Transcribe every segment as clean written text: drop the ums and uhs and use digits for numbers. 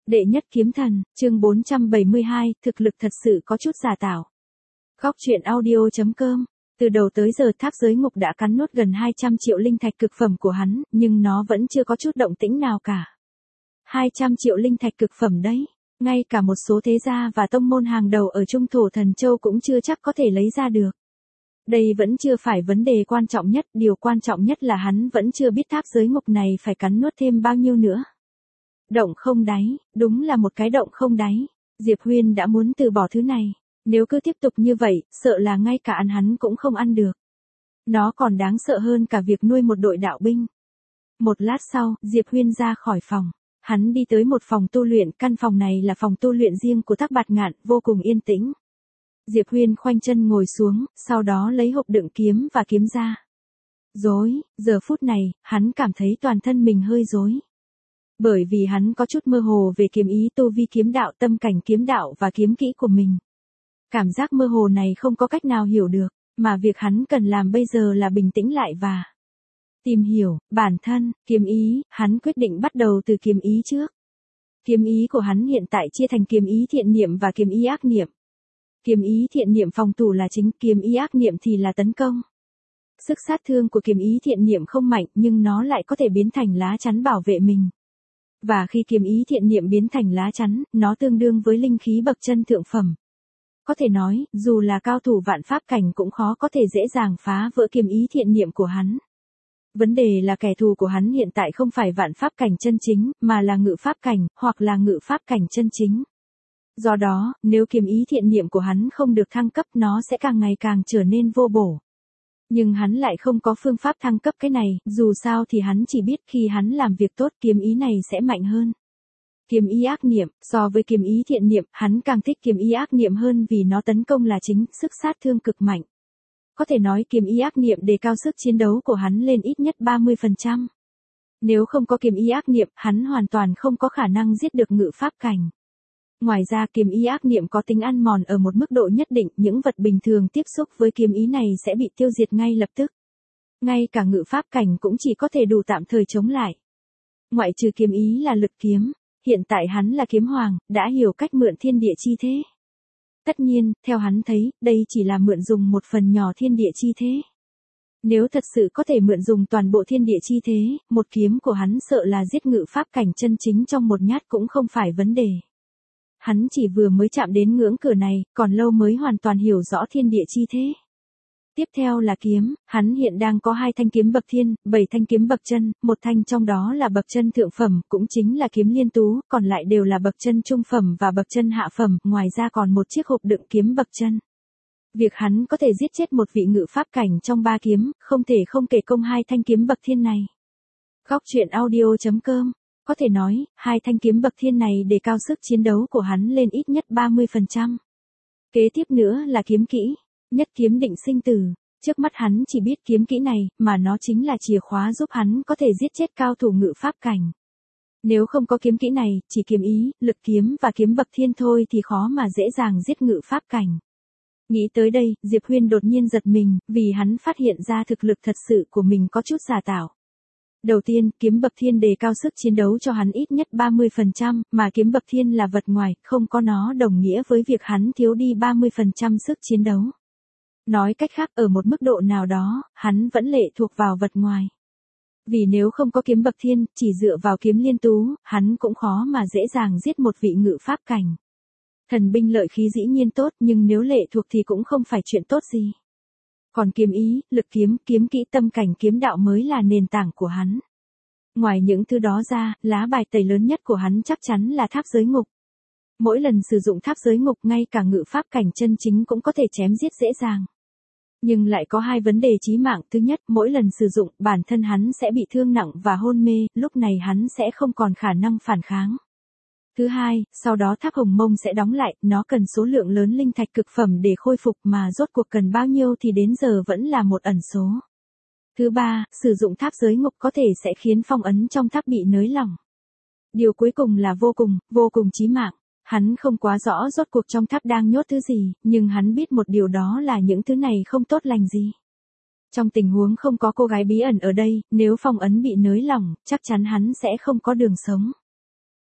Đệ nhất kiếm thần, chương 472, thực lực thật sự có chút giả tạo. Góc truyện audio.com. Từ đầu tới giờ tháp giới ngục đã cắn nuốt gần 200 triệu linh thạch cực phẩm của hắn, nhưng nó vẫn chưa có chút động tĩnh nào cả. 200 triệu linh thạch cực phẩm đấy, ngay cả một số thế gia và tông môn hàng đầu ở Trung Thổ Thần Châu cũng chưa chắc có thể lấy ra được. Đây vẫn chưa phải vấn đề quan trọng nhất, điều quan trọng nhất là hắn vẫn chưa biết tháp giới ngục này phải cắn nuốt thêm bao nhiêu nữa. Động không đáy, đúng là một cái động không đáy. Diệp Huyên đã muốn từ bỏ thứ này, nếu cứ tiếp tục như vậy, sợ là ngay cả ăn hắn cũng không ăn được. Nó còn đáng sợ hơn cả việc nuôi một đội đạo binh. Một lát sau, Diệp Huyên ra khỏi phòng. Hắn đi tới một phòng tu luyện, căn phòng này là phòng tu luyện riêng của Thác Bạt Ngạn, vô cùng yên tĩnh. Diệp Huyên khoanh chân ngồi xuống, sau đó lấy hộp đựng kiếm và kiếm ra. Rối, giờ phút này, hắn cảm thấy toàn thân mình hơi rối. Bởi vì hắn có chút mơ hồ về kiếm ý tu vi kiếm đạo, tâm cảnh kiếm đạo và kiếm kỹ của mình. Cảm giác mơ hồ này không có cách nào hiểu được, mà việc hắn cần làm bây giờ là bình tĩnh lại và tìm hiểu bản thân, kiếm ý. Hắn quyết định bắt đầu từ kiếm ý trước. Kiếm ý của hắn hiện tại chia thành kiếm ý thiện niệm và kiếm ý ác niệm. Kiếm ý thiện niệm phòng thủ là chính, kiếm ý ác niệm thì là tấn công. Sức sát thương của kiếm ý thiện niệm không mạnh, nhưng nó lại có thể biến thành lá chắn bảo vệ mình. Và khi kiếm ý thiện niệm biến thành lá chắn, nó tương đương với linh khí bậc chân thượng phẩm. Có thể nói, dù là cao thủ vạn pháp cảnh cũng khó có thể dễ dàng phá vỡ kiếm ý thiện niệm của hắn. Vấn đề là kẻ thù của hắn hiện tại không phải vạn pháp cảnh chân chính, mà là ngự pháp cảnh, hoặc là ngự pháp cảnh chân chính. Do đó, nếu kiếm ý thiện niệm của hắn không được thăng cấp, nó sẽ càng ngày càng trở nên vô bổ. Nhưng hắn lại không có phương pháp thăng cấp cái này, dù sao thì hắn chỉ biết khi hắn làm việc tốt kiếm ý này sẽ mạnh hơn. Kiếm ý ác niệm, so với kiếm ý thiện niệm, hắn càng thích kiếm ý ác niệm hơn vì nó tấn công là chính, sức sát thương cực mạnh. Có thể nói kiếm ý ác niệm đề cao sức chiến đấu của hắn lên ít nhất 30%. Nếu không có kiếm ý ác niệm, hắn hoàn toàn không có khả năng giết được ngự pháp cảnh. Ngoài ra kiếm ý ác niệm có tính ăn mòn ở một mức độ nhất định, những vật bình thường tiếp xúc với kiếm ý này sẽ bị tiêu diệt ngay lập tức. Ngay cả ngự pháp cảnh cũng chỉ có thể đủ tạm thời chống lại. Ngoại trừ kiếm ý là lực kiếm, hiện tại hắn là kiếm hoàng, đã hiểu cách mượn thiên địa chi thế. Tất nhiên, theo hắn thấy, đây chỉ là mượn dùng một phần nhỏ thiên địa chi thế. Nếu thật sự có thể mượn dùng toàn bộ thiên địa chi thế, một kiếm của hắn sợ là giết ngự pháp cảnh chân chính trong một nhát cũng không phải vấn đề. Hắn chỉ vừa mới chạm đến ngưỡng cửa này, còn lâu mới hoàn toàn hiểu rõ thiên địa chi thế. Tiếp theo là kiếm, hắn hiện đang có 2 thanh kiếm bậc thiên, 7 thanh kiếm bậc chân, một thanh trong đó là bậc chân thượng phẩm, cũng chính là kiếm liên tú, còn lại đều là bậc chân trung phẩm và bậc chân hạ phẩm, ngoài ra còn một chiếc hộp đựng kiếm bậc chân. Việc hắn có thể giết chết một vị ngự pháp cảnh trong 3 kiếm, không thể không kể công 2 thanh kiếm bậc thiên này. Góc truyện audio.com. Có thể nói, 2 thanh kiếm bậc thiên này đề cao sức chiến đấu của hắn lên ít nhất 30%. Kế tiếp nữa là kiếm kỹ, nhất kiếm định sinh tử. Trước mắt hắn chỉ biết kiếm kỹ này, mà nó chính là chìa khóa giúp hắn có thể giết chết cao thủ ngự pháp cảnh. Nếu không có kiếm kỹ này, chỉ kiếm ý, lực kiếm và kiếm bậc thiên thôi thì khó mà dễ dàng giết ngự pháp cảnh. Nghĩ tới đây, Diệp Huyên đột nhiên giật mình, vì hắn phát hiện ra thực lực thật sự của mình có chút giả tạo. Đầu tiên, kiếm bậc thiên đề cao sức chiến đấu cho hắn ít nhất 30%, mà kiếm bậc thiên là vật ngoài, không có nó đồng nghĩa với việc hắn thiếu đi 30% sức chiến đấu. Nói cách khác, ở một mức độ nào đó, hắn vẫn lệ thuộc vào vật ngoài. Vì nếu không có kiếm bậc thiên, chỉ dựa vào kiếm liên tú, hắn cũng khó mà dễ dàng giết một vị ngự pháp cảnh. Thần binh lợi khí dĩ nhiên tốt, nhưng nếu lệ thuộc thì cũng không phải chuyện tốt gì. Còn kiếm ý, lực kiếm, kiếm kỹ, tâm cảnh kiếm đạo mới là nền tảng của hắn. Ngoài những thứ đó ra, lá bài tẩy lớn nhất của hắn chắc chắn là tháp giới ngục. Mỗi lần sử dụng tháp giới ngục, ngay cả ngự pháp cảnh chân chính cũng có thể chém giết dễ dàng. Nhưng lại có 2 vấn đề chí mạng. Thứ nhất, mỗi lần sử dụng, bản thân hắn sẽ bị thương nặng và hôn mê, lúc này hắn sẽ không còn khả năng phản kháng. Thứ hai, sau đó tháp hồng mông sẽ đóng lại, nó cần số lượng lớn linh thạch cực phẩm để khôi phục, mà rốt cuộc cần bao nhiêu thì đến giờ vẫn là một ẩn số. Thứ ba, sử dụng tháp giới ngục có thể sẽ khiến phong ấn trong tháp bị nới lỏng. Điều cuối cùng là vô cùng chí mạng. Hắn không quá rõ rốt cuộc trong tháp đang nhốt thứ gì, nhưng hắn biết một điều, đó là những thứ này không tốt lành gì. Trong tình huống không có cô gái bí ẩn ở đây, nếu phong ấn bị nới lỏng, chắc chắn hắn sẽ không có đường sống.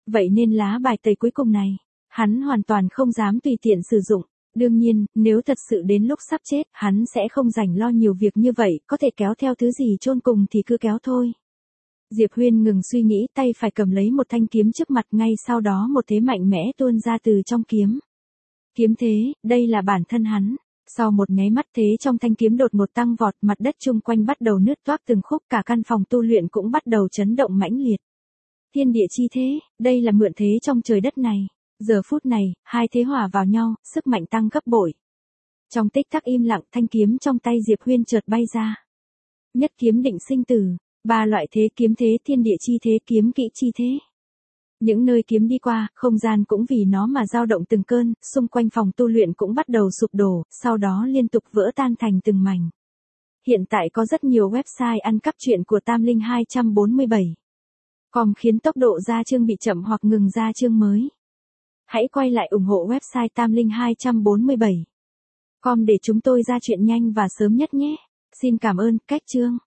Vậy nên lá bài tẩy cuối cùng này, hắn hoàn toàn không dám tùy tiện sử dụng. Đương nhiên, nếu thật sự đến lúc sắp chết, hắn sẽ không rảnh lo nhiều việc như vậy, có thể kéo theo thứ gì chôn cùng thì cứ kéo thôi. Diệp Huyên ngừng suy nghĩ, tay phải cầm lấy một thanh kiếm trước mặt, ngay sau đó một thế mạnh mẽ tuôn ra từ trong kiếm. Kiếm thế, đây là bản thân hắn. Sau một nháy mắt thế trong thanh kiếm đột ngột tăng vọt, mặt đất chung quanh bắt đầu nứt toác từng khúc, cả căn phòng tu luyện cũng bắt đầu chấn động mãnh liệt. Thiên địa chi thế, đây là mượn thế trong trời đất này. Giờ phút này, hai thế hòa vào nhau, sức mạnh tăng gấp bội. Trong tích tắc im lặng, thanh kiếm trong tay Diệp Huyên chợt bay ra. Nhất kiếm định sinh tử, ba loại thế: kiếm thế, thiên địa chi thế, kiếm kỹ chi thế. Những nơi kiếm đi qua, không gian cũng vì nó mà dao động từng cơn, xung quanh phòng tu luyện cũng bắt đầu sụp đổ, sau đó liên tục vỡ tan thành từng mảnh. Hiện tại có rất nhiều website ăn cắp truyện của Tam Linh 247. Com khiến tốc độ ra chương bị chậm hoặc ngừng ra chương mới. Hãy quay lại ủng hộ website Tam Linh 247. Com để chúng tôi ra chuyện nhanh và sớm nhất nhé. Xin cảm ơn. Cách chương.